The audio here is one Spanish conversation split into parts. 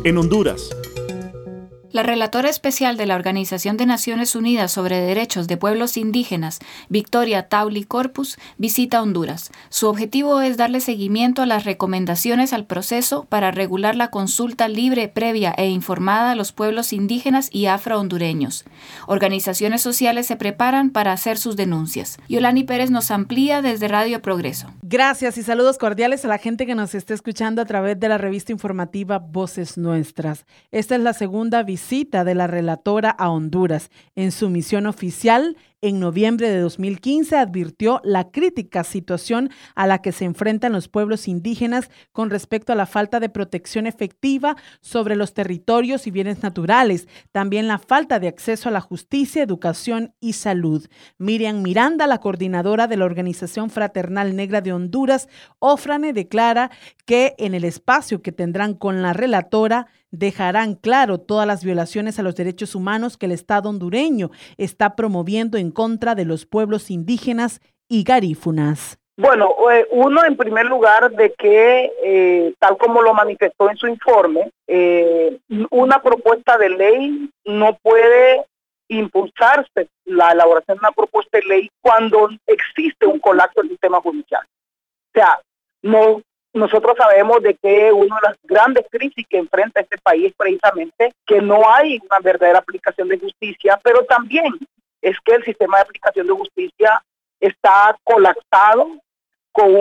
en Honduras. La relatora especial de la Organización de Naciones Unidas sobre Derechos de Pueblos Indígenas, Victoria Tauli Corpus, visita Honduras. Su objetivo es darle seguimiento a las recomendaciones al proceso para regular la consulta libre, previa e informada a los pueblos indígenas y afrohondureños. Organizaciones sociales se preparan para hacer sus denuncias. Yolani Pérez nos amplía desde Radio Progreso. Gracias y saludos cordiales a la gente que nos está escuchando a través de la revista informativa Voces Nuestras. Esta es la segunda visita de la relatora a Honduras. En su misión oficial, en noviembre de 2015, advirtió la crítica situación a la que se enfrentan los pueblos indígenas con respecto a la falta de protección efectiva sobre los territorios y bienes naturales, también la falta de acceso a la justicia, educación y salud. Miriam Miranda, la coordinadora de la Organización Fraternal Negra de Honduras, OFRANE, declara que en el espacio que tendrán con la relatora dejarán claro todas las violaciones a los derechos humanos que el Estado hondureño está promoviendo en contra de los pueblos indígenas y garífunas. Bueno, uno en primer lugar de que, tal como lo manifestó en su informe, una propuesta de ley no puede impulsarse la elaboración de una propuesta de ley cuando existe un colapso del sistema judicial. O sea, nosotros sabemos de que una de las grandes crisis que enfrenta este país es precisamente que no hay una verdadera aplicación de justicia, pero también es que el sistema de aplicación de justicia está colapsado con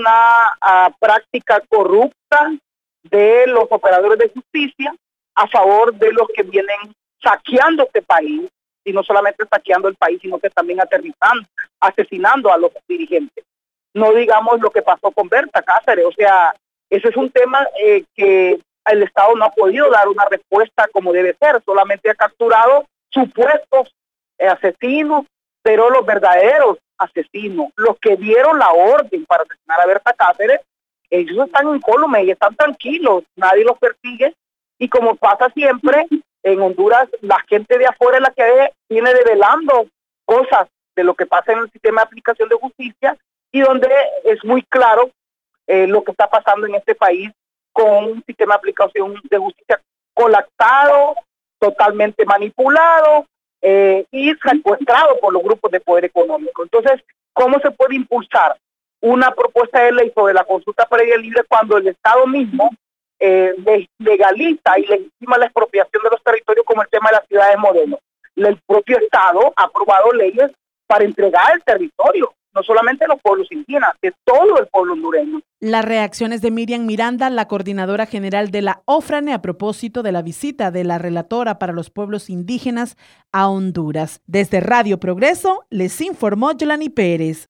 una práctica corrupta de los operadores de justicia a favor de los que vienen saqueando este país, y no solamente saqueando el país, sino que también asesinando a los dirigentes. No digamos lo que pasó con Berta Cáceres, o sea, ese es un tema que el Estado no ha podido dar una respuesta como debe ser, solamente ha capturado supuestos asesinos, pero los verdaderos asesinos, los que dieron la orden para asesinar a Berta Cáceres, ellos están incólumes y están tranquilos, nadie los persigue, y como pasa siempre, en Honduras la gente de afuera es la que viene develando cosas de lo que pasa en el sistema de aplicación de justicia, y donde es muy claro lo que está pasando en este país con un sistema de aplicación de justicia colapsado, totalmente manipulado y secuestrado por los grupos de poder económico. Entonces, ¿cómo se puede impulsar una propuesta de ley sobre la consulta previa y libre cuando el Estado mismo legaliza y legitima la expropiación de los territorios, como el tema de las ciudades modelos? El propio Estado ha aprobado leyes para entregar el territorio, no solamente de los pueblos indígenas, de todo el pueblo hondureño. Las reacciones de Miriam Miranda, la coordinadora general de la OFRANE, a propósito de la visita de la relatora para los pueblos indígenas a Honduras. Desde Radio Progreso, les informó Yolani Pérez.